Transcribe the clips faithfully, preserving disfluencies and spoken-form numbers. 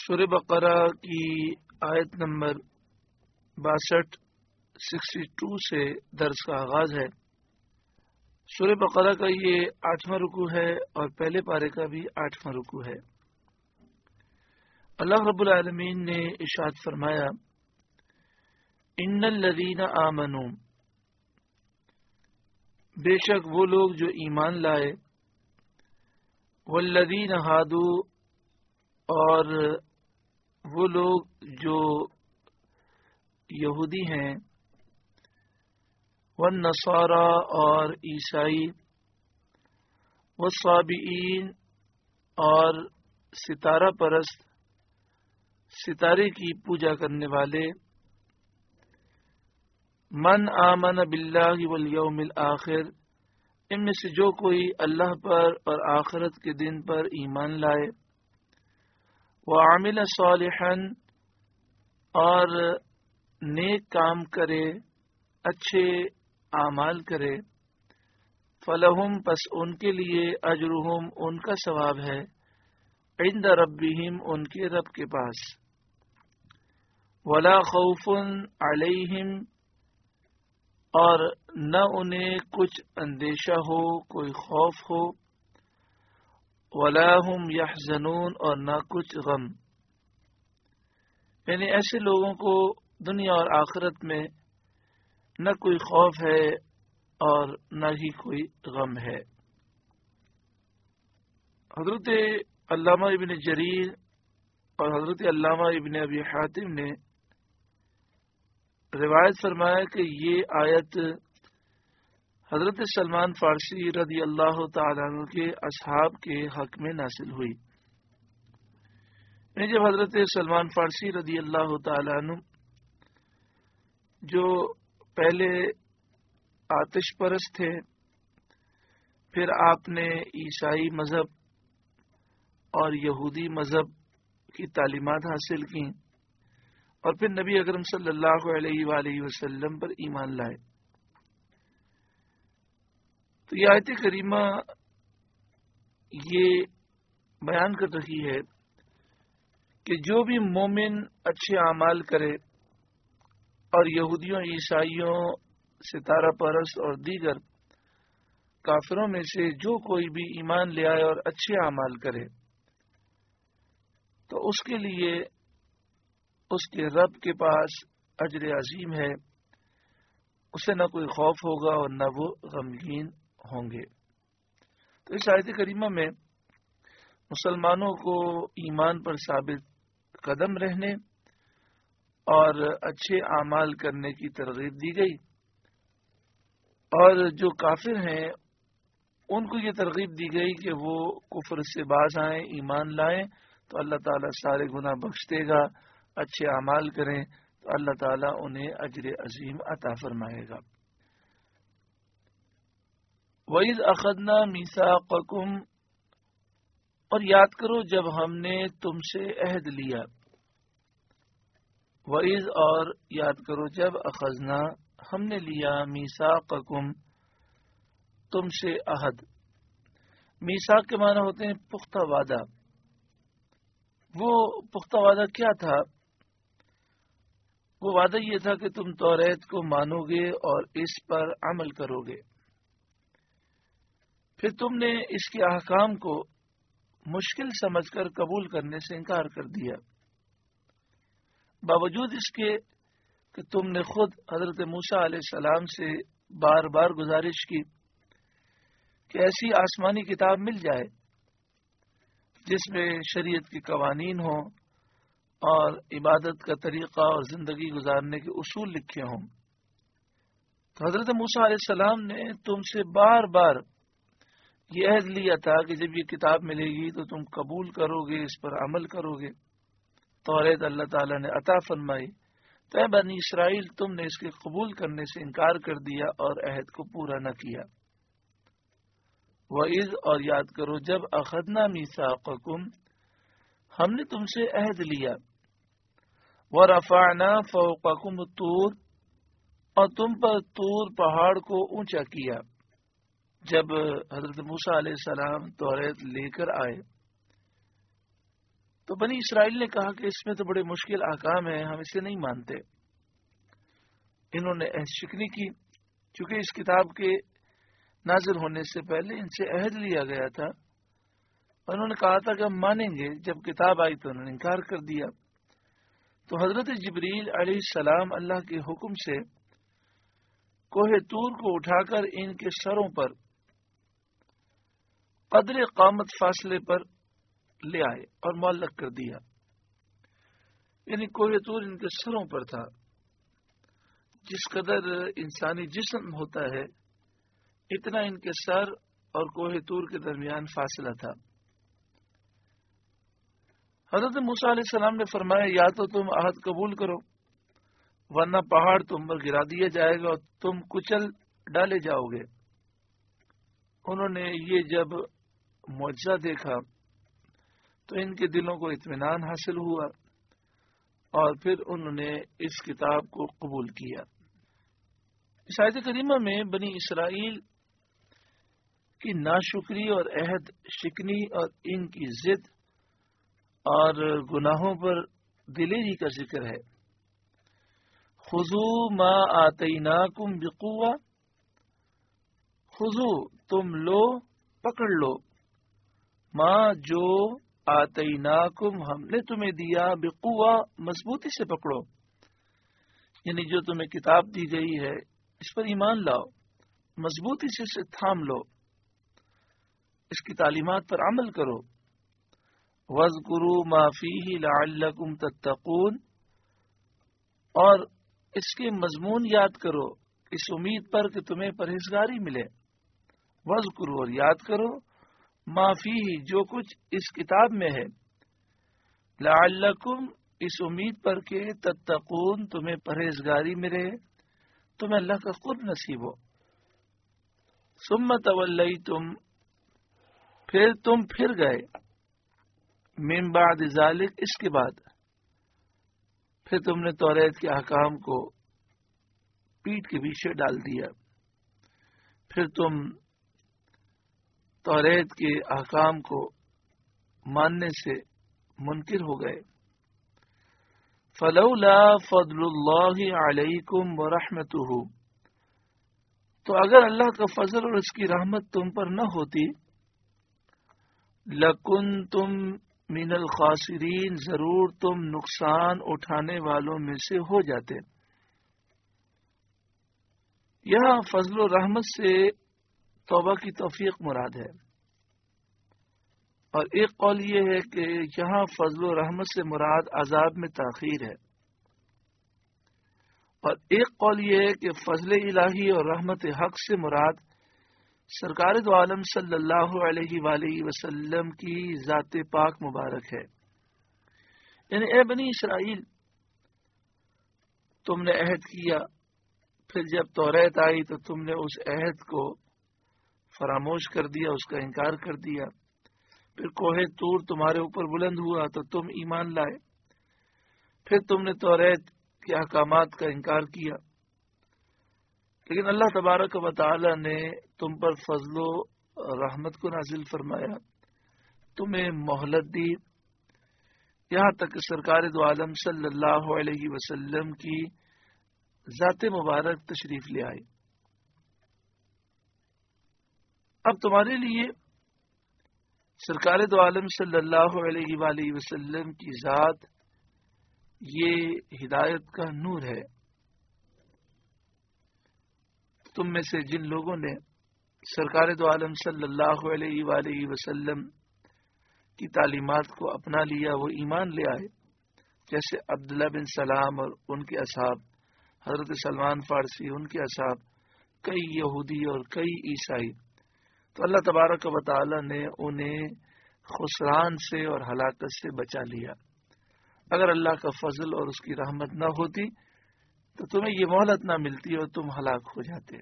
سورہ بقرہ کی آیت نمبر باسٹھ سکسٹی ٹو سے درس کا آغاز ہے۔ سورہ بقرہ کا یہ آٹھواں رکوع ہے اور پہلے پارے کا بھی آٹھواں رکوع ہے۔ اللہ رب العالمین نے ارشاد فرمایا، ان الذین آمنوا، بے شک وہ لوگ جو ایمان لائے، والذین ہادوا، اور وہ لوگ جو یہودی ہیں، والنصارى، اور عیسائی، والصابئین، اور ستارہ پرست، ستارے کی پوجا کرنے والے، من آمن باللہ والیوم الآخر، ان میں سے جو کوئی اللہ پر اور آخرت کے دن پر ایمان لائے، وعمل صالحا، اور نیک کام کرے، اچھے اعمال کرے، فلہم، پس ان کے لیے، اجرہم، ان کا ثواب ہے، عند ربہم، ان کے رب کے پاس، ولا خوف علیہم، اور نہ انہیں کچھ اندیشہ ہو، کوئی خوف ہو، ولا هم یحزنون، اور نہ کچھ غم، یعنی ایسے لوگوں کو دنیا اور آخرت میں نہ کوئی خوف ہے اور نہ ہی کوئی غم ہے۔ حضرت علامہ ابن جریر اور حضرت علامہ ابن ابی حاتم نے روایت فرمایا کہ یہ آیت حضرت سلمان فارسی رضی اللہ تعالیٰ عنہ کے اصحاب کے حق میں نازل ہوئی۔ یعنی جب حضرت سلمان فارسی رضی اللہ تعالیٰ عنہ جو پہلے آتش پرست تھے، پھر آپ نے عیسائی مذہب اور یہودی مذہب کی تعلیمات حاصل کی، اور پھر نبی اکرم صلی اللہ علیہ وآلہ وسلم پر ایمان لائے، تو یہ آیت کریمہ یہ بیان کر رہی ہے کہ جو بھی مومن اچھے اعمال کرے اور یہودیوں، عیسائیوں، ستارہ پرست اور دیگر کافروں میں سے جو کوئی بھی ایمان لے آئے اور اچھے اعمال کرے، تو اس کے لیے اس کے رب کے پاس اجر عظیم ہے، اسے نہ کوئی خوف ہوگا اور نہ وہ غمگین ہوں گے۔ تو اس آیت کریمہ میں مسلمانوں کو ایمان پر ثابت قدم رہنے اور اچھے اعمال کرنے کی ترغیب دی گئی، اور جو کافر ہیں ان کو یہ ترغیب دی گئی کہ وہ کفر سے باز آئیں، ایمان لائیں، تو اللہ تعالیٰ سارے گناہ بخش دے گا، اچھے اعمال کریں تو اللہ تعالیٰ انہیں اجر عظیم عطا فرمائے گا۔ وَإِذْ أَخَذْنَا مِيثَاقَكُمْ، اور یاد کرو جب ہم نے تم سے عہد لیا، وَإِذْ، اور یاد کرو جب، أَخَذْنَا، ہم نے لیا، مِيثَاقَكُمْ، تم سے عہد۔ میثاق کے معنی ہوتے ہیں پختہ وعدہ۔ وہ پختہ وعدہ کیا تھا؟ وہ وعدہ یہ تھا کہ تم توریت کو مانو گے اور اس پر عمل کرو گے، پھر تم نے اس کے احکام کو مشکل سمجھ کر قبول کرنے سے انکار کر دیا، باوجود اس کے کہ تم نے خود حضرت موسیٰ علیہ السلام سے بار بار گزارش کی کہ ایسی آسمانی کتاب مل جائے جس میں شریعت کے قوانین ہوں اور عبادت کا طریقہ اور زندگی گزارنے کے اصول لکھے ہوں۔ تو حضرت موسیٰ علیہ السلام نے تم سے بار بار یہ عہد لیا تھا کہ جب یہ کتاب ملے گی تو تم قبول کرو گے، اس پر عمل کرو گے۔ توریت اللہ تعالیٰ نے عطا فرمائی، تو اے بنی اسرائیل تم نے اس کے قبول کرنے سے انکار کر دیا اور عہد کو پورا نہ کیا۔ وَإِذْ، اور یاد کرو جب، أَخَذْنَا مِيثَاقَكُمْ، ہم نے تم سے عہد لیا، وَرَفَعْنَا فَوْقَكُمُ الطُّورَ، اور تم پر طور پہاڑ کو اونچا کیا۔ جب حضرت موسیٰ علیہ السلام توریت لے کر آئے تو بنی اسرائیل نے کہا کہ اس میں تو بڑے مشکل احکام ہیں، ہم اسے نہیں مانتے۔ انہوں نے عہد شکنی کی، چونکہ اس کتاب کے نازل ہونے سے پہلے ان سے عہد لیا گیا تھا، اور انہوں نے کہا تھا کہ ہم مانیں گے۔ جب کتاب آئی تو انہوں نے انکار کر دیا۔ تو حضرت جبریل علیہ السلام اللہ کے حکم سے کوہ طور کو اٹھا کر ان کے سروں پر قدر قامت فاصلے پر لے آئے اور معلق کر دیا، یعنی کوہ طور ان کے سروں پر تھا۔ جس قدر انسانی جسم ہوتا ہے اتنا ان کے سر اور کوہ طور کے درمیان فاصلہ تھا۔ حضرت موسیٰ علیہ السلام نے فرمایا یا تو تم عہد قبول کرو ورنہ پہاڑ تم پر گرا دیا جائے گا اور تم کچل ڈالے جاؤ گے۔ انہوں نے یہ جب معجزہ دیکھا تو ان کے دلوں کو اطمینان حاصل ہوا اور پھر انہوں نے اس کتاب کو قبول کیا۔ اس آیت کریمہ میں بنی اسرائیل کی ناشکری اور عہد شکنی اور ان کی ضد اور گناہوں پر دلیری کا ذکر ہے۔ خذوا ما آتیناکم بقوہ، خذو تم لو پکڑ لو، ما جو آتیناکم ہم نے تمہیں دیا، بقوہ مضبوطی سے پکڑو، یعنی جو تمہیں کتاب دی گئی ہے اس پر ایمان لاؤ، مضبوطی سے اسے تھام لو، اس کی تعلیمات پر عمل کرو۔ وَاذْكُرُوا مَا فِيهِ لَعَلَّكُمْ تَتَّقُونَ، اور اس کے مضمون یاد کرو اس امید پر کہ تمہیں پرہیزگاری ملے۔ وَاذْكُرُوا، اور یاد کرو، مَا فِيهِ جو کچھ اس کتاب میں ہے، لَعَلَّكُمْ اس امید پر کہ تَتَّقُونَ تمہیں پرہیزگاری ملے، تمہیں اللہ کا قرب نصیب ہو۔ ثُمَّ تَوَلَّيْتُمْ، پھر تم پھر گئے، من بعد ذالک اس کے بعد، پھر تم نے توریت کے احکام کو پیٹھ کے پیچھے ڈال دیا، پھر تم توریت کے احکام کو ماننے سے منکر ہو گئے۔ فلولا فضل اللہ علیکم ورحمتہ، تو اگر اللہ کا فضل اور اس کی رحمت تم پر نہ ہوتی، لکنتم من الخاسرین، ضرور تم نقصان اٹھانے والوں میں سے ہو جاتے۔ یہاں فضل و رحمت سے توبہ کی توفیق مراد ہے، اور ایک قول یہ ہے کہ یہاں فضل و رحمت سے مراد عذاب میں تاخیر ہے، اور ایک قول یہ ہے کہ فضل الہی اور رحمت حق سے مراد سرکار دو عالم صلی اللہ علیہ وآلہ وسلم کی ذات پاک مبارک ہے۔ یعنی اے بنی اسرائیل، تم نے عہد کیا، پھر جب توریت آئی تو تم نے اس عہد کو فراموش کر دیا، اس کا انکار کر دیا، پھر کوہ طور تمہارے اوپر بلند ہوا تو تم ایمان لائے، پھر تم نے توریت کے احکامات کا انکار کیا، لیکن اللہ تبارک و تعالی نے تم پر فضل و رحمت کو نازل فرمایا، تمہیں مہلت دی، یہاں تک کہ سرکار دو عالم صلی اللہ علیہ وسلم کی ذات مبارک تشریف لے آئی۔ اب تمہارے لیے سرکار دو عالم صلی اللہ علیہ وآلہ وسلم کی ذات یہ ہدایت کا نور ہے۔ تم میں سے جن لوگوں نے سرکار دو عالم صلی اللہ علیہ وآلہ وسلم کی تعلیمات کو اپنا لیا وہ ایمان لے آئے، جیسے عبداللہ بن سلام اور ان کے اصحاب، حضرت سلمان فارسی، ان کے اصحاب، کئی یہودی اور کئی عیسائی، تو اللہ تبارک و تعالی نے انہیں خسران سے اور ہلاکت سے بچا لیا۔ اگر اللہ کا فضل اور اس کی رحمت نہ ہوتی تو تمہیں یہ مہلت نہ ملتی اور تم ہلاک ہو جاتے۔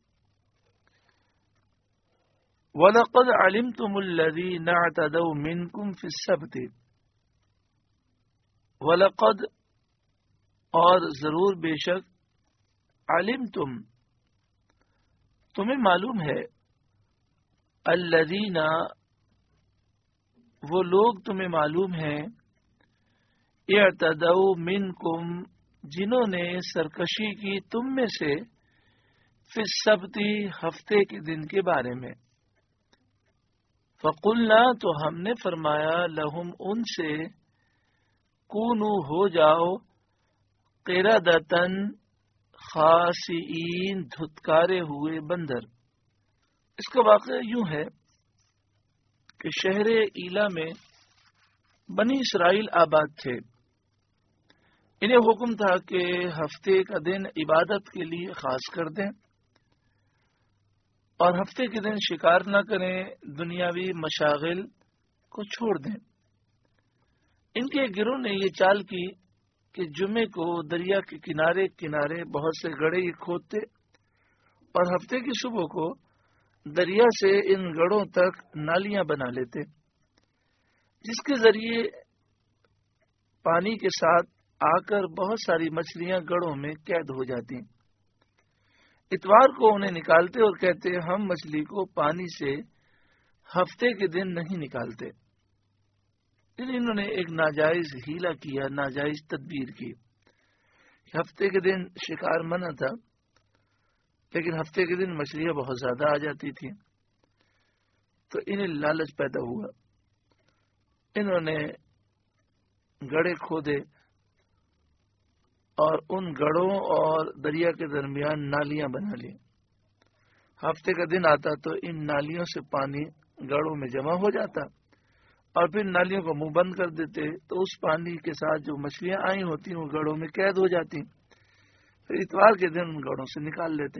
وَلَقَدْ عَلِمْتُمُ الَّذِينَ اعْتَدَوْا مِنْكُمْ فِي السَّبْتِ، وَلَقَدْ اور ضرور بے شک، علمتم تمہیں معلوم ہے، الذین وہ لوگ تمہیں معلوم ہیں، اعتدوا منکم، جنہوں نے سرکشی کی تم میں سے، فی السبت، ہفتے کے دن کے بارے میں، فقلنا، تو ہم نے فرمایا، لہم، ان سے، کونو، ہو جاؤ، قردۃً، خاسئین، دھتکارے ہوئے بندر۔ اس کا واقعہ یوں ہے کہ شہر ایلا میں بنی اسرائیل آباد تھے۔ انہیں حکم تھا کہ ہفتے کا دن عبادت کے لیے خاص کر دیں اور ہفتے کے دن شکار نہ کریں، دنیاوی مشاغل کو چھوڑ دیں۔ ان کے گروہ نے یہ چال کی کہ جمعے کو دریا کے کنارے کنارے بہت سے گڑھے یہ کھودتے اور ہفتے کی صبح کو دریا سے ان گڑھوں تک نالیاں بنا لیتے، جس کے ذریعے پانی کے ساتھ آ کر بہت ساری مچھلیاں گڑھوں میں قید ہو جاتی۔ اتوار کو انہیں نکالتے اور کہتے ہم مچھلی کو پانی سے ہفتے کے دن نہیں نکالتے۔ انہوں نے ایک ناجائز ہیلا کیا، ناجائز تدبیر کی۔ ہفتے کے دن شکار منع تھا، لیکن ہفتے کے دن مچھلیاں بہت زیادہ آ جاتی تھیں، تو انہیں لالچ پیدا ہوا۔ انہوں نے گڑھے کھودے اور ان گڑھوں اور دریا کے درمیان نالیاں بنا لی۔ ہفتے کا دن آتا تو ان نالیوں سے پانی گڑھوں میں جمع ہو جاتا اور پھر نالیوں کو منہ بند کر دیتے، تو اس پانی کے ساتھ جو مچھلیاں آئی ہوتی وہ گڑھوں میں قید ہو جاتی، پھر اتوار کے دن ان گڑھوں سے نکال لیتے۔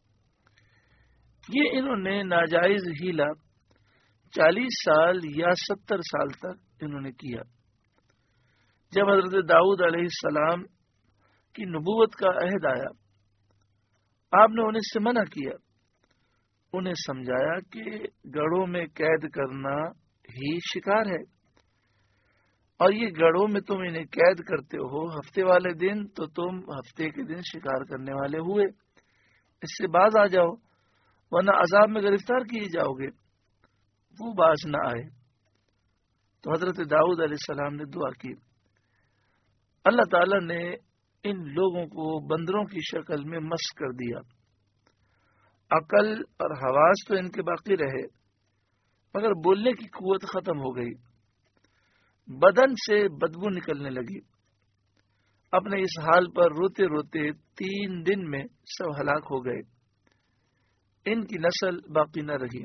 یہ انہوں نے ناجائز ہیلا چالیس سال یا ستر سال تک انہوں نے کیا۔ جب حضرت داؤد علیہ السلام کی نبوت کا عہد آیا، آپ نے انہیں سے منع کیا، انہیں سمجھایا کہ گڑھوں میں قید کرنا ہی شکار ہے، اور یہ گڑھوں میں تم انہیں قید کرتے ہو ہفتے والے دن، تو تم ہفتے کے دن شکار کرنے والے ہوئے، اس سے باز آ جاؤ، ورنہ عذاب میں گرفتار کیے جاؤ گے۔ وہ باز نہ آئے تو حضرت داؤد علیہ السلام نے دعا کی، اللہ تعالی نے ان لوگوں کو بندروں کی شکل میں مس کر دیا۔ عقل اور حواس تو ان کے باقی رہے، مگر بولنے کی قوت ختم ہو گئی، بدن سے بدبو نکلنے لگی۔ اپنے اس حال پر روتے روتے تین دن میں سب ہلاک ہو گئے، ان کی نسل باقی نہ رہی۔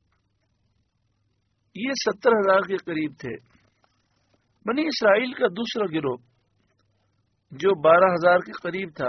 یہ ستر ہزار کے قریب تھے۔ بنی اسرائیل کا دوسرا گروہ جو بارہ ہزار کے قریب تھا،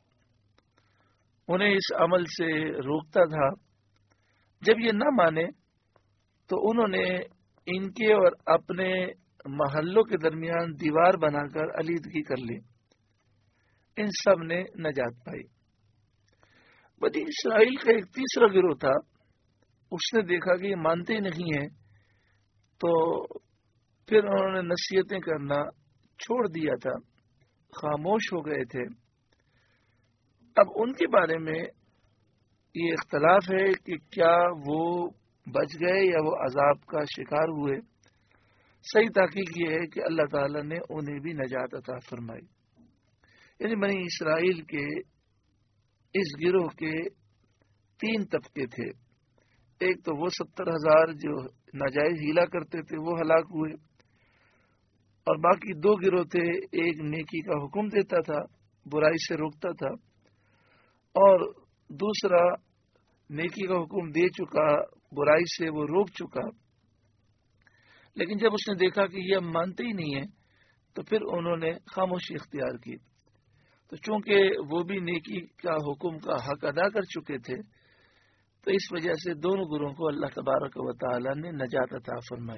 انہیں اس عمل سے روکتا تھا۔ جب یہ نہ مانے تو انہوں نے ان کے اور اپنے محلوں کے درمیان دیوار بنا کر علیحدگی کر لی۔ ان سب نے نجات پائی۔ بنی اسرائیل کا ایک تیسرا گروہ تھا، اس نے دیکھا کہ یہ مانتے نہیں ہیں، تو پھر انہوں نے نصیحتیں کرنا چھوڑ دیا تھا، خاموش ہو گئے تھے۔ اب ان کے بارے میں یہ اختلاف ہے کہ کیا وہ بچ گئے یا وہ عذاب کا شکار ہوئے۔ صحیح تحقیق یہ ہے کہ اللہ تعالی نے انہیں بھی نجات عطا فرمائی۔ یعنی بنی اسرائیل کے اس گروہ کے تین طبقے تھے۔ ایک تو وہ ستر ہزار جو ناجائز ہیلا کرتے تھے، وہ ہلاک ہوئے، اور باقی دو گروہ تھے، ایک نیکی کا حکم دیتا تھا، برائی سے روکتا تھا، اور دوسرا نیکی کا حکم دے چکا، برائی سے وہ روک چکا، لیکن جب اس نے دیکھا کہ یہ مانتے ہی نہیں ہیں تو پھر انہوں نے خاموشی اختیار کی۔ تو چونکہ وہ بھی نیکی کا حکم کا حق ادا کر چکے تھے، تو اس وجہ سے دونوں گروہوں کو اللہ تبارک و تعالی نے نجات عطا فرمائی۔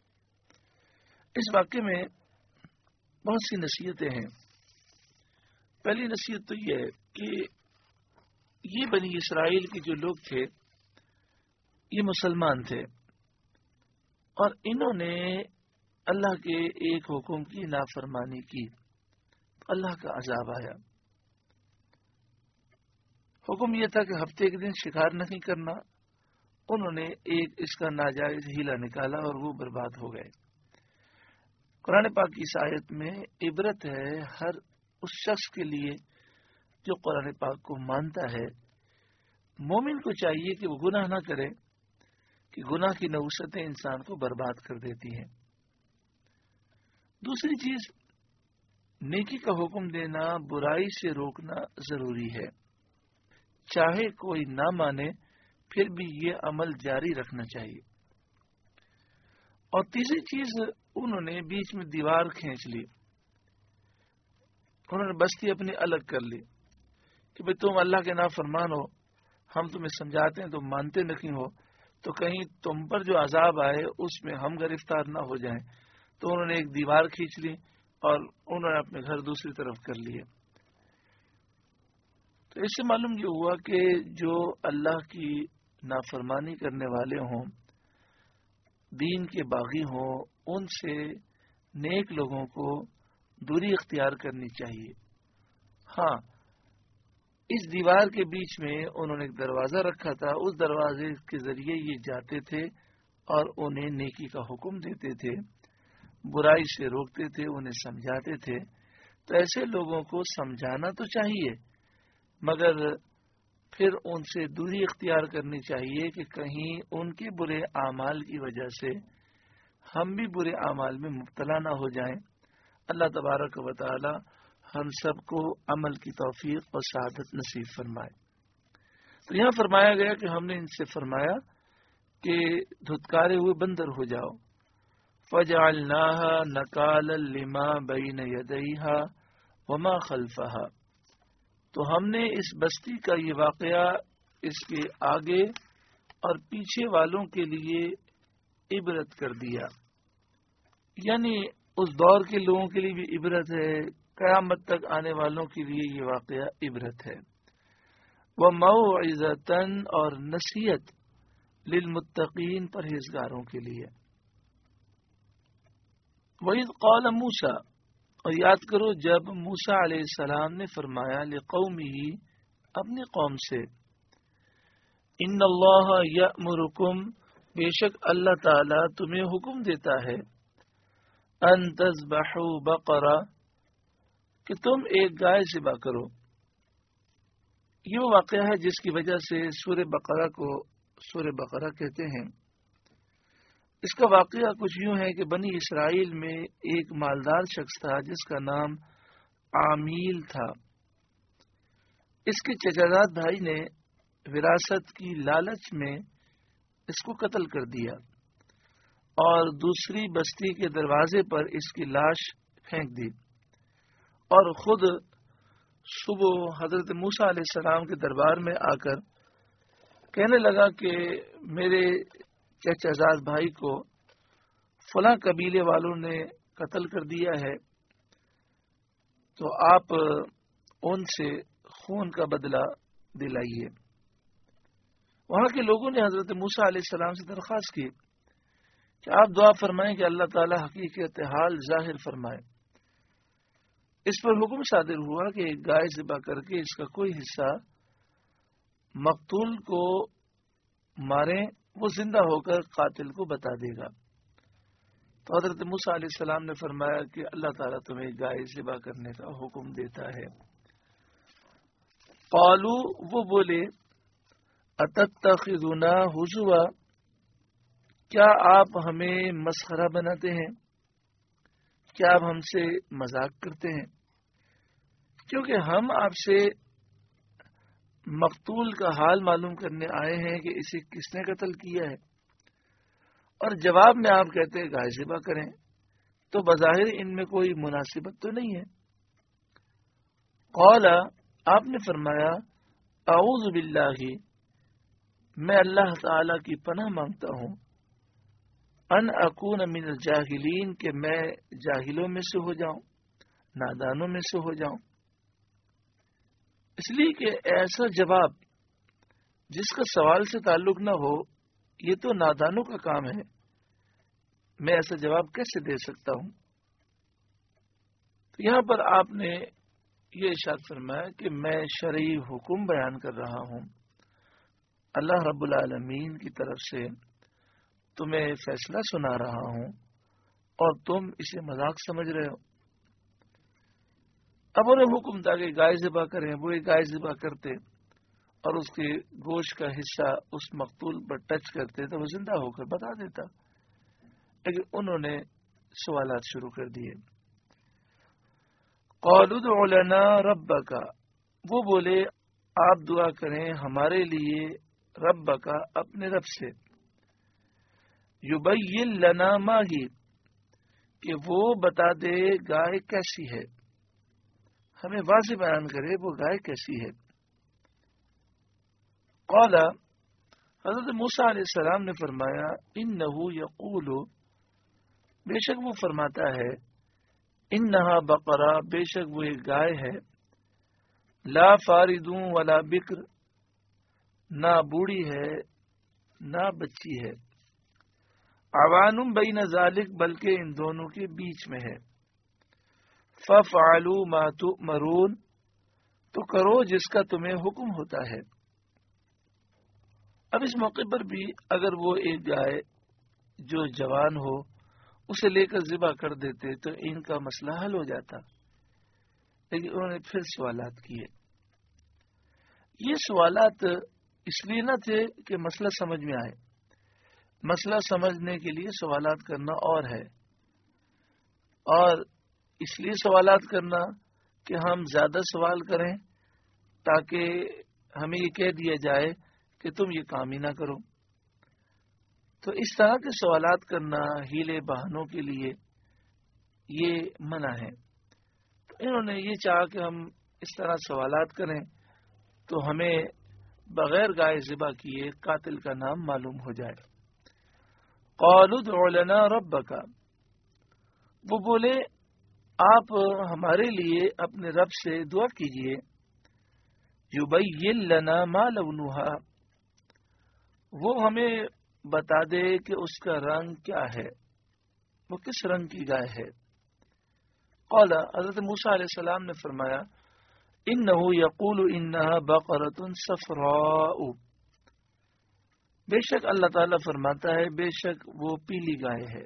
اس واقعے میں بہت سی نصیحتیں ہیں۔ پہلی نصیحت تو یہ ہے کہ یہ بنی اسرائیل کے جو لوگ تھے یہ مسلمان تھے، اور انہوں نے اللہ کے ایک حکم کی نافرمانی کی، اللہ کا عذاب آیا۔ حکم یہ تھا کہ ہفتے کے دن شکار نہیں کرنا، انہوں نے ایک اس کا ناجائز ہیلا نکالا اور وہ برباد ہو گئے۔ قرآن پاک کی اس آیت میں عبرت ہے ہر اس شخص کے لیے جو قرآن پاک کو مانتا ہے. مومن کو چاہیے کہ وہ گناہ نہ کرے کہ گناہ کی نوسطیں انسان کو برباد کر دیتی ہیں. دوسری چیز نیکی کا حکم دینا، برائی سے روکنا ضروری ہے، چاہے کوئی نہ مانے پھر بھی یہ عمل جاری رکھنا چاہیے. اور تیسری چیز انہوں نے بیچ میں دیوار کھینچ لی، انہوں نے بستی اپنی الگ کر لی کہ بھئی تم اللہ کے نافرمان ہو، ہم تمہیں سمجھاتے ہیں تم مانتے نہیں ہو، تو کہیں تم پر جو عذاب آئے اس میں ہم گرفتار نہ ہو جائیں. تو انہوں نے ایک دیوار کھینچ لی اور انہوں نے اپنے گھر دوسری طرف کر لیے. تو اس سے معلوم یہ ہوا کہ جو اللہ کی نافرمانی کرنے والے ہوں، دین کے باغی ہوں، ان سے نیک لوگوں کو دوری اختیار کرنی چاہیے. ہاں، اس دیوار کے بیچ میں انہوں نے ایک دروازہ رکھا تھا، اس دروازے کے ذریعے یہ جاتے تھے اور انہیں نیکی کا حکم دیتے تھے، برائی سے روکتے تھے، انہیں سمجھاتے تھے. تو ایسے لوگوں کو سمجھانا تو چاہیے، مگر پھر ان سے دوری اختیار کرنی چاہیے کہ کہیں ان کے برے اعمال کی وجہ سے ہم بھی برے اعمال میں مبتلا نہ ہو جائیں. اللہ تبارک و تعالی ہم سب کو عمل کی توفیق اور سعادت نصیب فرمائے. تو یہاں فرمایا گیا کہ ہم نے ان سے فرمایا کہ دھتکارے ہوئے بندر ہو جاؤ. فَجَعَلْنَاهَا نَكَالًا لِمَا بَيْنَ يَدَيْهَا وَمَا خَلْفَهَا. تو ہم نے اس بستی کا یہ واقعہ اس کے آگے اور پیچھے والوں کے لیے عبرت کر دیا، یعنی اس دور کے لوگوں کے لیے بھی عبرت ہے، قیامت تک آنے والوں کے لیے یہ واقعہ عبرت ہے. وَمَوْعِظَةً، اور نصیحت، للمتقین، پرہیزگاروں کے لیے. وَإِذْ قَالَ مُوسَىٰ، اور یاد کرو جب موسیٰ علیہ السلام نے فرمایا لقومہ، اپنی قوم سے، ان اللہ یأمرکم، بے شک اللہ تعالی تمہیں حکم دیتا ہے، ان تذبحوا بقرہ، کہ تم ایک گائے ذبح کرو. یہ وہ واقعہ ہے جس کی وجہ سے سورہ بقرہ کو سورہ بقرہ کہتے ہیں. اس کا واقعہ کچھ یوں ہے کہ بنی اسرائیل میں ایک مالدار شخص تھا جس کا نام عامیل تھا. اس کے چچازاد بھائی نے وراثت کی لالچ میں اس کو قتل کر دیا اور دوسری بستی کے دروازے پر اس کی لاش پھینک دی، اور خود صبح حضرت موسیٰ علیہ السلام کے دربار میں آ کر کہنے لگا کہ میرے چچازاد بھائی کو فلاں قبیلے والوں نے قتل کر دیا ہے، تو آپ ان سے خون کا بدلہ دلائیے. وہاں کے لوگوں نے حضرت موسیٰ علیہ السلام سے درخواست کی کہ آپ دعا فرمائیں کہ اللہ تعالی حقیقت حال ظاہر فرمائے. اس پر حکم صادر ہوا کہ ایک گائے ذبح کر کے اس کا کوئی حصہ مقتول کو ماریں، وہ زندہ ہو کر قاتل کو بتا دے گا. تو حضرت موسیٰ علیہ السلام نے فرمایا کہ اللہ تعالیٰ تمہیں گائے ذبح کرنے کا حکم دیتا ہے. قالو، وہ بولے، اتتخذنا ہزوا، کیا آپ ہمیں مسخرہ بناتے ہیں، کیا آپ ہم سے مذاق کرتے ہیں، کیونکہ ہم آپ سے مقتول کا حال معلوم کرنے آئے ہیں کہ اسے کس نے قتل کیا ہے، اور جواب میں آپ کہتے ہیں گائے ذبح کریں، تو بظاہر ان میں کوئی مناسبت تو نہیں ہے. قال، آپ نے فرمایا، اعوذ باللہ، میں اللہ تعالی کی پناہ مانگتا ہوں، ان اکون من الجاہلین، کہ میں جاہلوں میں سے ہو جاؤں، نادانوں میں سے ہو جاؤں. اس لیے کہ ایسا جواب جس کا سوال سے تعلق نہ ہو، یہ تو نادانوں کا کام ہے، میں ایسا جواب کیسے دے سکتا ہوں. تو یہاں پر آپ نے یہ ارشاد فرمایا کہ میں شرعی حکم بیان کر رہا ہوں، اللہ رب العالمین کی طرف سے تمہیں فیصلہ سنا رہا ہوں، اور تم اسے مذاق سمجھ رہے ہو۔ اب انہیں حکم تھا کہ گائے ذبح کریں، وہ ایک گائے ذبح کرتے اور اس کے گوشت کا حصہ اس مقتول پر ٹچ کرتے تو وہ زندہ ہو کر بتا دیتا، لیکن انہوں نے سوالات شروع کر دیے۔ قالوا ادع لنا ربک، وہ بولے آپ دعا کریں ہمارے لیے ربک، اپنے رب سے، یبین لنا ما ہی، کہ وہ بتا دے گائے کیسی ہے، ہمیں واضح بیان کرے وہ گائے کیسی ہے۔ قال، حضرت موسیٰ علیہ السلام نے فرمایا، انہ یقول، بے شک وہ فرماتا ہے، انہا بقرہ، بے شک وہ ایک گائے ہے، لا فاردون ولا بکر، نہ بوڑھی ہے نہ بچی ہے، عوانم بین ذالک، بلکہ ان دونوں کے بیچ میں ہے، ففعلوا ما تؤمرون، تو کرو جس کا تمہیں حکم ہوتا ہے۔ اب اس موقع پر بھی اگر وہ ایک گائے جو جوان ہو اسے لے کر ذبح کر دیتے تو ان کا مسئلہ حل ہو جاتا، لیکن انہوں نے پھر سوالات کیے۔ یہ سوالات اس لیے نہ تھے کہ مسئلہ سمجھ میں آئے، مسئلہ سمجھنے کے لیے سوالات کرنا اور ہے، اور اس لیے سوالات کرنا کہ ہم زیادہ سوال کریں تاکہ ہمیں یہ کہہ دیا جائے کہ تم یہ کام ہی نہ کرو۔ تو اس طرح کے سوالات کرنا ہیلے بہانوں کے لیے یہ منع ہے۔ تو انہوں نے یہ چاہا کہ ہم اس طرح سوالات کریں تو ہمیں بغیر گائے ذبح کیے قاتل کا نام معلوم ہو جائے۔ قالوا ادع لنا ربک، وہ بولے آپ ہمارے لیے اپنے رب سے دعا کیجئے، یبین لنا ما لونھا، وہ ہمیں بتا دے کہ اس کا رنگ کیا ہے، وہ کس رنگ کی گائے ہے۔ قال، حضرت موسیٰ علیہ السلام نے فرمایا، انہ یقول انہا بقرۃ صفراء، بے شک اللہ تعالیٰ فرماتا ہے بے شک وہ پیلی گائے ہے،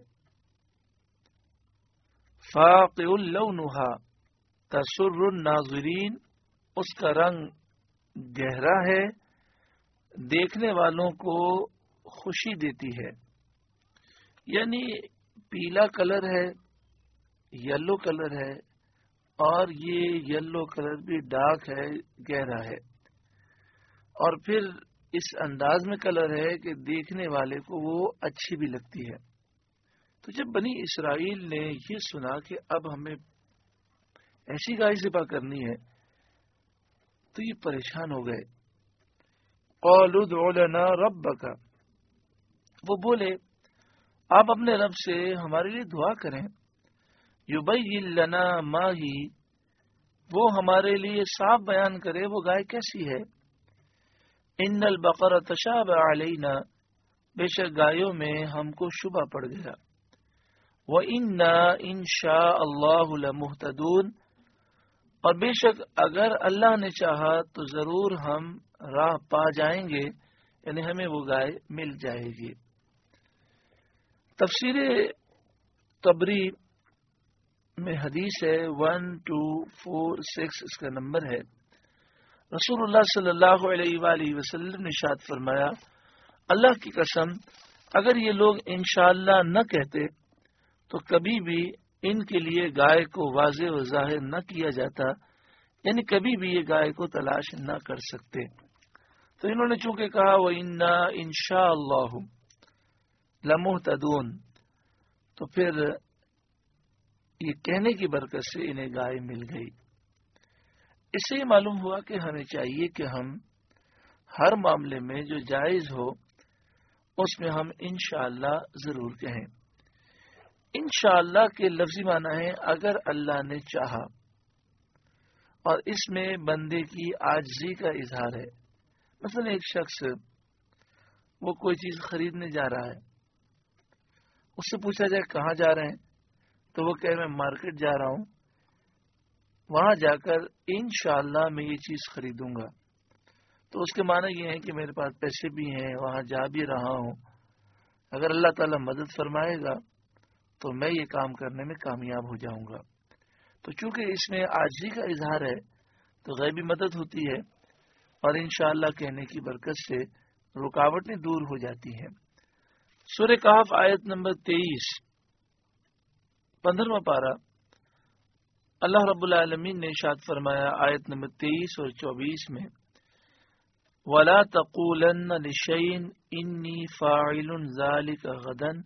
فاقع لونھا تسر الناظرین، اس کا رنگ گہرا ہے، دیکھنے والوں کو خوشی دیتی ہے، یعنی پیلا کلر ہے، یلو کلر ہے، اور یہ یلو کلر بھی ڈارک ہے، گہرا ہے، اور پھر اس انداز میں کلر ہے کہ دیکھنے والے کو وہ اچھی بھی لگتی ہے۔ تو جب بنی اسرائیل نے یہ سنا کہ اب ہمیں ایسی گائے ذبح کرنی ہے تو یہ پریشان ہو گئے۔ قالوا ادع لنا ربک، وہ بولے آپ اپنے رب سے ہمارے لیے دعا کریں، یبین لنا ما ہی، وہ ہمارے لیے صاف بیان کرے وہ گائے کیسی ہے۔ ان البقرہ تشابہ علینا، بے شک گایوں میں ہم کو شبہ پڑ گیا، وَإِنَّا إِن شَاءَ اللَّهُ لَمُهْتَدُونَ، اور بے شک اگر اللہ نے چاہا تو ضرور ہم راہ پا جائیں گے، یعنی ہمیں وہ گائے مل جائے گی۔ تفسیر طبری میں حدیث ہے ون ٹو فور سکس، اس کا نمبر ہے، رسول اللہ صلی اللہ علیہ وآلہ وسلم نے ارشاد فرمایا، اللہ کی قسم اگر یہ لوگ انشاءاللہ نہ کہتے تو کبھی بھی ان کے لیے گائے کو واضح و ظاہر نہ کیا جاتا، یعنی کبھی بھی یہ گائے کو تلاش نہ کر سکتے۔ تو انہوں نے چونکہ کہا وَإِنَّا إِن شَاءَ اللَّهُ لَمُهْتَدُونَ، تو پھر یہ کہنے کی برکت سے انہیں گائے مل گئی۔ اس سے یہ معلوم ہوا کہ ہمیں چاہیے کہ ہم ہر معاملے میں جو جائز ہو اس میں ہم انشاءاللہ ضرور کہیں۔ انشاءاللہ کے لفظی معنی ہے اگر اللہ نے چاہا، اور اس میں بندے کی عاجزی کا اظہار ہے۔ مثلا ایک شخص وہ کوئی چیز خریدنے جا رہا ہے، اس سے پوچھا جائے کہاں جا رہے ہیں تو وہ کہے میں مارکیٹ جا رہا ہوں، وہاں جا کر انشاءاللہ میں یہ چیز خریدوں گا، تو اس کے معنی یہ ہے کہ میرے پاس پیسے بھی ہیں، وہاں جا بھی رہا ہوں، اگر اللہ تعالی مدد فرمائے گا تو میں یہ کام کرنے میں کامیاب ہو جاؤں گا۔ تو چونکہ اس میں عاجزی کا اظہار ہے تو غیبی مدد ہوتی ہے، اور انشاءاللہ کہنے کی برکت سے رکاوٹیں دور ہو جاتی ہیں۔ سورہ کہف آیت نمبر تیئیس، پندرہواں پارہ، اللہ رب العالمین نے ارشاد فرمایا آیت نمبر تیئیس اور چوبیس میں، وَلَا تَقُولَنَّ لِشَيْءٍ إِنِّي فَاعِلٌ ذَلِكَ غَدًا،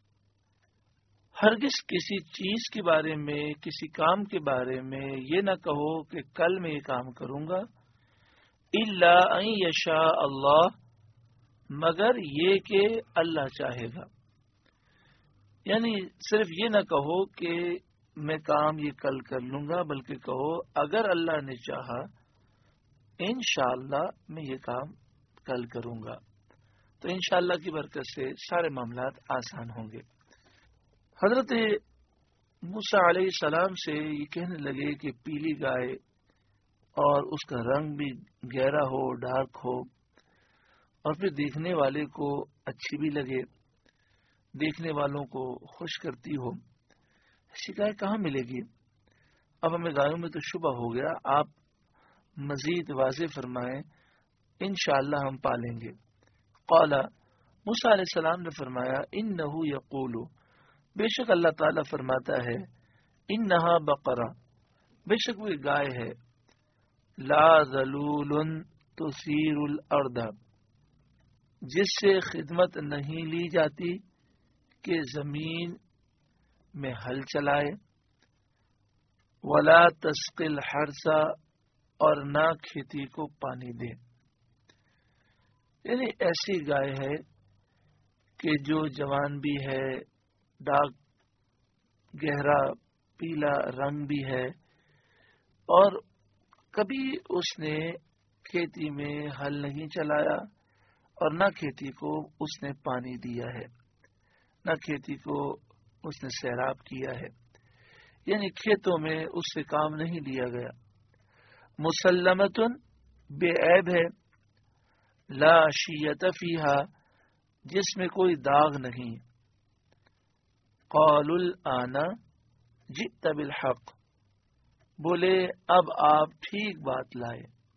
ہرگز کسی چیز کے بارے میں، کسی کام کے بارے میں یہ نہ کہو کہ کل میں یہ کام کروں گا، إِلَّا أَن يَشَاءَ اللَّهُ، مگر یہ کہ اللہ چاہے گا۔ یعنی صرف یہ نہ کہو کہ میں کام یہ کل کر لوں گا، بلکہ کہو اگر اللہ نے چاہا انشاءاللہ میں یہ کام کل کروں گا، تو انشاءاللہ کی برکت سے سارے معاملات آسان ہوں گے۔ حضرت موسیٰ علیہ السلام سے یہ کہنے لگے کہ پیلی گائے اور اس کا رنگ بھی گہرا ہو، ڈارک ہو، اور پھر دیکھنے والے کو اچھی بھی لگے، دیکھنے والوں کو خوش کرتی ہو، ایسی گائے کہاں ملے گی؟ اب ہمیں گایوں میں تو شبہ ہو گیا، آپ مزید واضح فرمائیں، انشاءاللہ ہم پالیں گے۔ قال، موسیٰ علیہ السلام نے فرمایا، انہ یقول، بے شک اللہ تعالیٰ فرماتا ہے، انہا بقرہ، بے شک وہ گائے ہے، لا ذلول تثیر الارض، جس سے خدمت نہیں لی جاتی کہ زمین میں ہل چلائے، ولا تسقی الحرث، اور نہ کھیتی کو پانی دے۔ یعنی ایسی گائے ہے کہ جو جوان بھی ہے، ڈارک گہرا پیلا رنگ بھی ہے، اور کبھی اس نے کھیتی میں ہل نہیں چلایا، اور نہ کھیتی کو اس نے پانی دیا ہے، نہ کھیتی کو اس نے سیراب کیا ہے، یعنی کھیتوں میں اس سے کام نہیں لیا گیا۔ مسلمتن، بے عیب ہے، لا شیۃ فیہا، جس میں کوئی داغ نہیں۔ قالوا الآن جئت بالحق، بولے اب آپ ٹھیک بات لائے،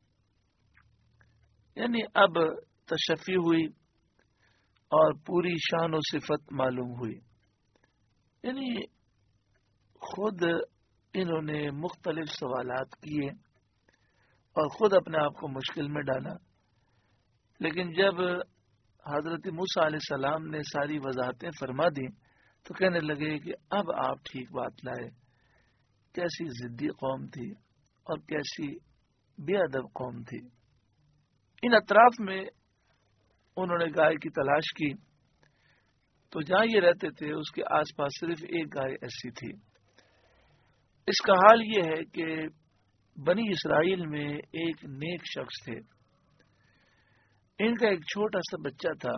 یعنی اب تشفی ہوئی اور پوری شان و صفت معلوم ہوئی۔ یعنی خود انہوں نے مختلف سوالات کیے اور خود اپنے آپ کو مشکل میں ڈالا، لیکن جب حضرت موسیٰ علیہ السلام نے ساری وضاحتیں فرما دی تو کہنے لگے کہ اب آپ ٹھیک بات لائے۔ کیسی ضدی قوم تھی اور کیسی بے ادب قوم تھی۔ ان اطراف میں انہوں نے گائے کی تلاش کی، تو جہاں یہ رہتے تھے اس کے آس پاس صرف ایک گائے ایسی تھی۔ اس کا حال یہ ہے کہ بنی اسرائیل میں ایک نیک شخص تھے، ان کا ایک چھوٹا سا بچہ تھا،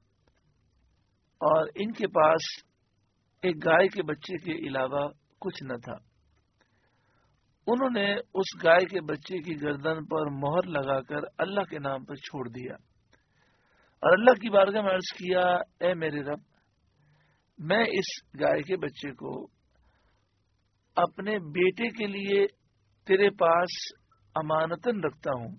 اور ان کے پاس ایک گائے کے بچے کے علاوہ کچھ نہ تھا۔ انہوں نے اس گائے کے بچے کی گردن پر مہر لگا کر اللہ کے نام پر چھوڑ دیا، اور اللہ کی بارگاہ میں عرض کیا، اے میرے رب، میں اس گائے کے بچے کو اپنے بیٹے کے لیے تیرے پاس امانتاً رکھتا ہوں،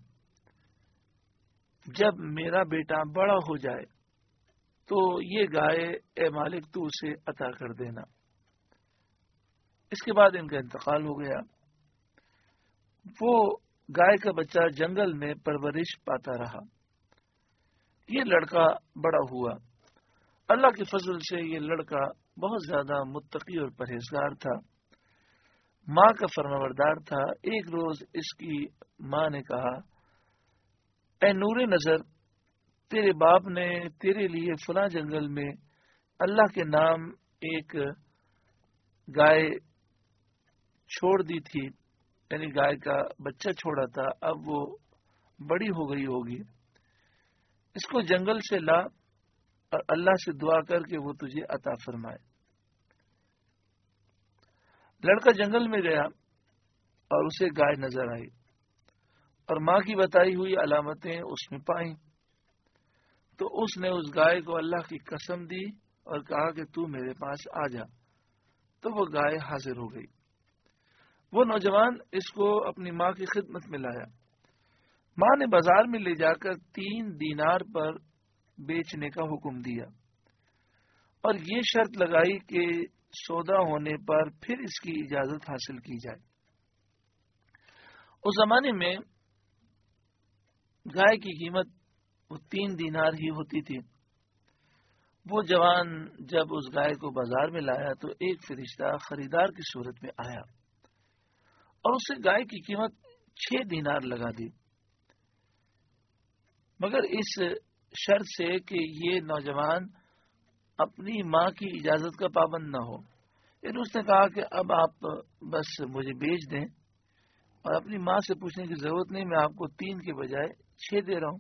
جب میرا بیٹا بڑا ہو جائے تو یہ گائے اے مالک تو اسے عطا کر دینا۔ اس کے بعد ان کا انتقال ہو گیا۔ وہ گائے کا بچہ جنگل میں پرورش پاتا رہا۔ یہ لڑکا بڑا ہوا، اللہ کے فضل سے یہ لڑکا بہت زیادہ متقی اور پرہیزگار تھا، ماں کا فرمانبردار تھا۔ ایک روز اس کی ماں نے کہا، اے نور نظر، تیرے باپ نے تیرے لیے فلاں جنگل میں اللہ کے نام ایک گائے چھوڑ دی تھی، یعنی گائے کا بچہ چھوڑا تھا، اب وہ بڑی ہو گئی ہوگی، اس کو جنگل سے لا اور اللہ سے دعا کر کے وہ تجھے عطا فرمائے۔ لڑکا جنگل میں گیا اور اسے گائے نظر آئی، اور ماں کی بتائی ہوئی علامتیں اس میں پائیں، تو اس نے اس گائے کو اللہ کی قسم دی اور کہا کہ تو میرے پاس آ جا۔ تو وہ گائے حاضر ہو گئی۔ وہ نوجوان اس کو اپنی ماں کی خدمت میں لایا۔ ماں نے بازار میں لے جا کر تین دینار پر بیچنے کا حکم دیا اور یہ شرط لگائی کہ سودا ہونے پر پھر اس کی اجازت حاصل کی جائے۔ اس زمانے میں گائے کی قیمت وہ تین دینار ہی ہوتی تھی۔ وہ جوان جب اس گائے کو بازار میں لایا تو ایک فرشتہ خریدار کی صورت میں آیا اور اسے گائے کی قیمت چھ دینار لگا دی، مگر اس شرط سے کہ یہ نوجوان اپنی ماں کی اجازت کا پابند نہ ہو۔ یعنی اس نے کہا کہ اب آپ بس مجھے بیچ دیں اور اپنی ماں سے پوچھنے کی ضرورت نہیں، میں آپ کو تین کے بجائے چھ دے رہا ہوں۔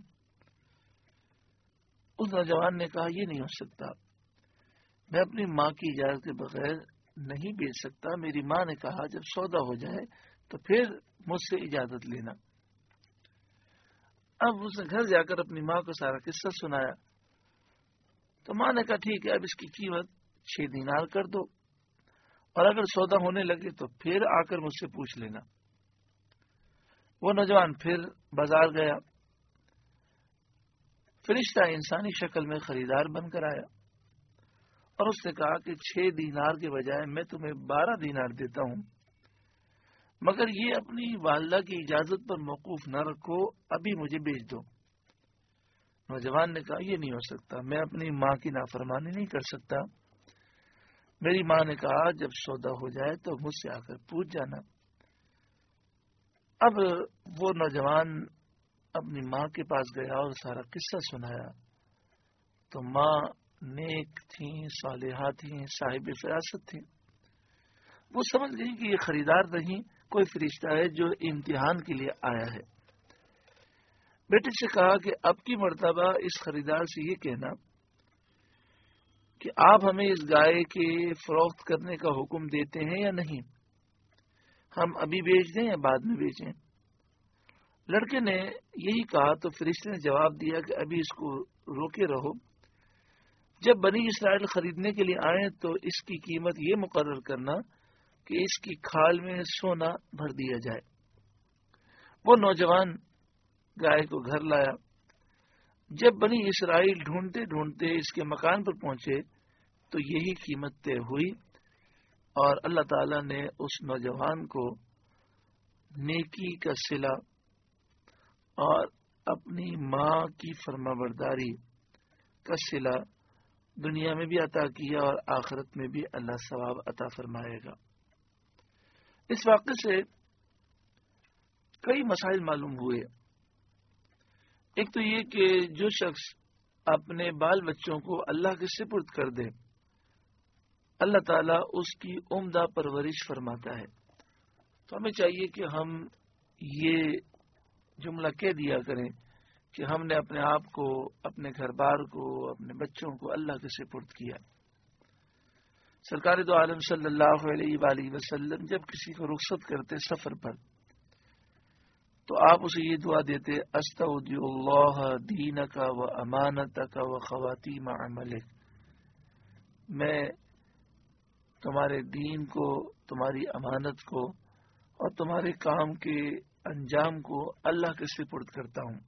اس نوجوان نے کہا یہ نہیں ہو سکتا، میں اپنی ماں کی اجازت کے بغیر نہیں بیچ سکتا۔ میری ماں نے کہا جب سودا ہو جائے تو پھر مجھ سے اجازت لینا۔ اب اس نے گھر جا کر اپنی ماں کو سارا قصہ سنایا تو ماں نے کہا ٹھیک ہے، اب اس کی قیمت چھ دینار کر دو اور اگر سودا ہونے لگے تو پھر آ کر مجھ سے پوچھ لینا۔ وہ نوجوان پھر بازار گیا، فرشتہ انسانی شکل میں خریدار بن کر آیا اور اس نے کہا کہ چھ دینار کے بجائے میں تمہیں بارہ دینار دیتا ہوں، مگر یہ اپنی والدہ کی اجازت پر موقوف نہ رکھو، ابھی مجھے بیچ دو۔ نوجوان نے کہا یہ نہیں ہو سکتا، میں اپنی ماں کی نافرمانی نہیں کر سکتا۔ میری ماں نے کہا جب سودا ہو جائے تو مجھ سے آ کر پوچھ جانا۔ اب وہ نوجوان اپنی ماں کے پاس گیا اور سارا قصہ سنایا تو ماں نیک تھیں، صالحہ تھیں، صاحب فراست تھیں۔ وہ سمجھ گئی کہ یہ خریدار نہیں، کوئی فرشتہ ہے جو امتحان کے لیے آیا ہے۔ بیٹے سے کہا کہ اب کی مرتبہ اس خریدار سے یہ کہنا کہ آپ ہمیں اس گائے کے فروخت کرنے کا حکم دیتے ہیں یا نہیں، ہم ابھی بیچ دیں یا بعد میں بیچیں۔ لڑکے نے یہی کہا تو فرشتے نے جواب دیا کہ ابھی اس کو روکے رہو، جب بنی اسرائیل خریدنے کے لیے آئیں تو اس کی قیمت یہ مقرر کرنا کہ اس کی کھال میں سونا بھر دیا جائے۔ وہ نوجوان گائے کو گھر لایا۔ جب بنی اسرائیل ڈھونڈتے ڈھونڈتے اس کے مکان پر پہنچے تو یہی قیمت طے ہوئی اور اللہ تعالی نے اس نوجوان کو نیکی کا صلہ اور اپنی ماں کی فرما برداری کا صلہ دنیا میں بھی عطا کیا اور آخرت میں بھی اللہ ثواب عطا فرمائے گا۔ اس واقعے سے کئی مسائل معلوم ہوئے۔ ایک تو یہ کہ جو شخص اپنے بال بچوں کو اللہ کے سپرد کر دے اللہ تعالیٰ اس کی عمدہ پرورش فرماتا ہے۔ تو ہمیں چاہیے کہ ہم یہ جملہ کہہ دیا کریں کہ ہم نے اپنے آپ کو، اپنے گھر بار کو، اپنے بچوں کو اللہ کے سپرد کیا۔ سرکار دو عالم صلی اللہ علیہ وآلہ وسلم جب کسی کو رخصت کرتے سفر پر تو آپ اسے یہ دعا دیتے استودع اللہ دینک و امانتک و خواتیم عملک، میں تمہارے دین کو، تمہاری امانت کو اور تمہارے کام کے انجام کو اللہ کے سپرد کرتا ہوں۔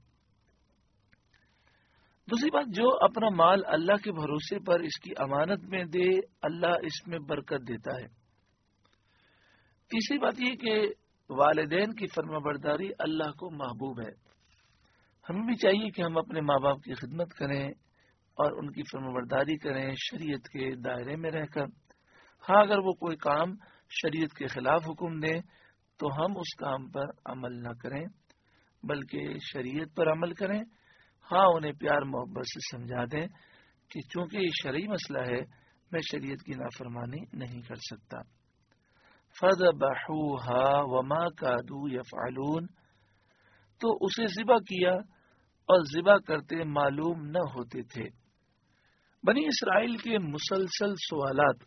دوسری بات، جو اپنا مال اللہ کے بھروسے پر اس کی امانت میں دے اللہ اس میں برکت دیتا ہے۔ تیسری بات یہ کہ والدین کی فرما برداری اللہ کو محبوب ہے۔ ہمیں بھی چاہیے کہ ہم اپنے ماں باپ کی خدمت کریں اور ان کی فرما برداری کریں شریعت کے دائرے میں رہ کر۔ ہاں اگر وہ کوئی کام شریعت کے خلاف حکم دیں تو ہم اس کام پر عمل نہ کریں بلکہ شریعت پر عمل کریں۔ ہاں انہیں پیار محبت سے سمجھا دیں کہ چونکہ یہ شرعی مسئلہ ہے میں شریعت کی نافرمانی نہیں کر سکتا۔ فَذَبَحُوهَا وَمَا كَادُوا يَفْعَلُونَ، تو اسے ذبح کیا اور ذبح کرتے معلوم نہ ہوتے تھے۔ بنی اسرائیل کے مسلسل سوالات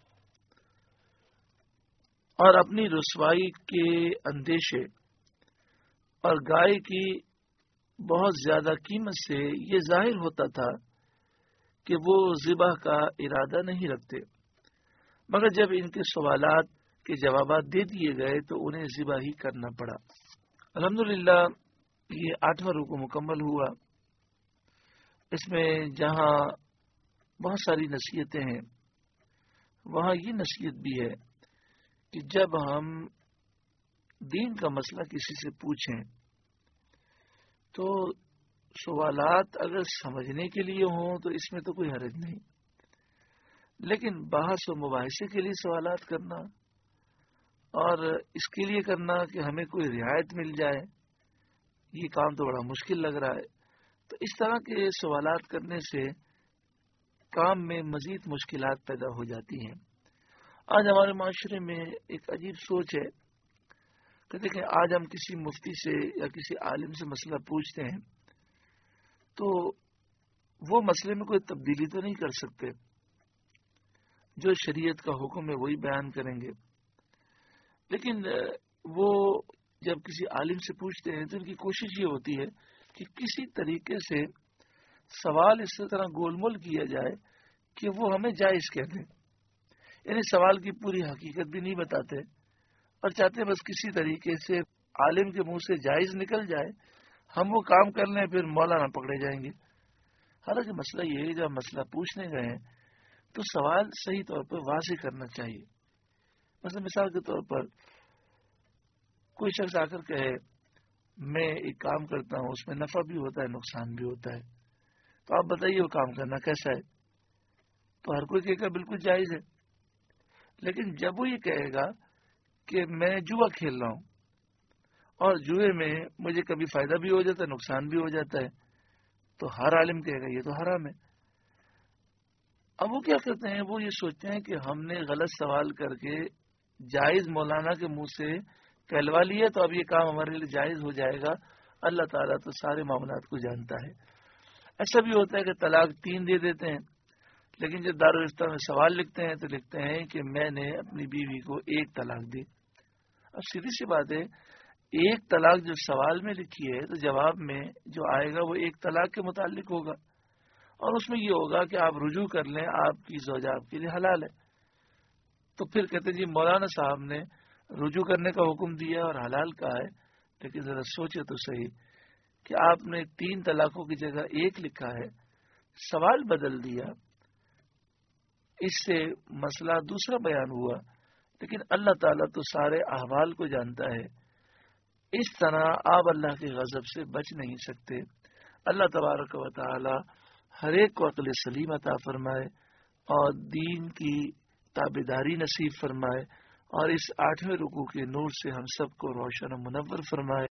اور اپنی رسوائی کے اندیشے اور گائے کی بہت زیادہ قیمت سے یہ ظاہر ہوتا تھا کہ وہ ذبح کا ارادہ نہیں رکھتے مگر جب ان کے سوالات کے جوابات دے دیے گئے تو انہیں ذبح ہی کرنا پڑا۔ الحمدللہ یہ آٹھواں رکوع مکمل ہوا۔ اس میں جہاں بہت ساری نصیحتیں ہیں وہاں یہ نصیحت بھی ہے کہ جب ہم دین کا مسئلہ کسی سے پوچھیں تو سوالات اگر سمجھنے کے لیے ہوں تو اس میں تو کوئی حرج نہیں، لیکن بحث و مباحثے کے لیے سوالات کرنا اور اس کے لیے کرنا کہ ہمیں کوئی رعایت مل جائے، یہ کام تو بڑا مشکل لگ رہا ہے۔ تو اس طرح کے سوالات کرنے سے کام میں مزید مشکلات پیدا ہو جاتی ہیں۔ آج ہمارے معاشرے میں ایک عجیب سوچ ہے کہ دیکھیں، آج ہم کسی مفتی سے یا کسی عالم سے مسئلہ پوچھتے ہیں تو وہ مسئلے میں کوئی تبدیلی تو نہیں کر سکتے، جو شریعت کا حکم ہے وہی بیان کریں گے، لیکن وہ جب کسی عالم سے پوچھتے ہیں تو ان کی کوشش یہ ہوتی ہے کہ کسی طریقے سے سوال اس طرح گول مول کیا جائے کہ وہ ہمیں جائز کہہ دیں، یعنی سوال کی پوری حقیقت بھی نہیں بتاتے اور چاہتے بس کسی طریقے سے عالم کے منہ سے جائز نکل جائے، ہم وہ کام کر لیں پھر مولانا پکڑے جائیں گے۔ حالانکہ مسئلہ یہ ہے، جب مسئلہ پوچھنے گئے ہیں تو سوال صحیح طور پر واضح کرنا چاہیے۔ مثلا مثال کے طور پر کوئی شخص آ کر کہے میں ایک کام کرتا ہوں، اس میں نفع بھی ہوتا ہے نقصان بھی ہوتا ہے، تو آپ بتائیے وہ کام کرنا کیسا ہے؟ تو ہر کوئی کہے گا بالکل جائز ہے۔ لیکن جب وہ یہ کہے گا کہ میں جوا کھیل رہا ہوں اور جوئے میں مجھے کبھی فائدہ بھی ہو جاتا ہے نقصان بھی ہو جاتا ہے، تو ہر عالم کہے گا یہ تو حرام ہے۔ اب وہ کیا کرتے ہیں، وہ یہ سوچتے ہیں کہ ہم نے غلط سوال کر کے جائز مولانا کے منہ سے کہلوا لیا تو اب یہ کام ہمارے لیے جائز ہو جائے گا۔ اللہ تعالیٰ تو سارے معاملات کو جانتا ہے۔ ایسا بھی ہوتا ہے کہ طلاق تین دے دیتے ہیں، لیکن جب دارالفتہ میں سوال لکھتے ہیں تو لکھتے ہیں کہ میں نے اپنی بیوی کو ایک طلاق دی۔ اب سیدھی سی بات ہے، ایک طلاق جو سوال میں لکھی ہے تو جواب میں جو آئے گا وہ ایک طلاق کے متعلق ہوگا، اور اس میں یہ ہوگا کہ آپ رجوع کر لیں، آپ کی زوجہ آپ کے لیے حلال ہے۔ تو پھر کہتے ہیں جی مولانا صاحب نے رجوع کرنے کا حکم دیا اور حلال کہا ہے، لیکن ذرا سوچے تو صحیح کہ آپ نے تین طلاقوں کی جگہ ایک لکھا ہے، سوال بدل دیا، اس سے مسئلہ دوسرا بیان ہوا، لیکن اللہ تعالیٰ تو سارے احوال کو جانتا ہے۔ اس طرح آپ اللہ کے غضب سے بچ نہیں سکتے۔ اللہ تبارک و تعالی ہر ایک کو عقل سلیم عطا فرمائے اور دین کی تابعداری نصیب فرمائے، اور اس آٹھویں رکوع کے نور سے ہم سب کو روشن و منور فرمائے۔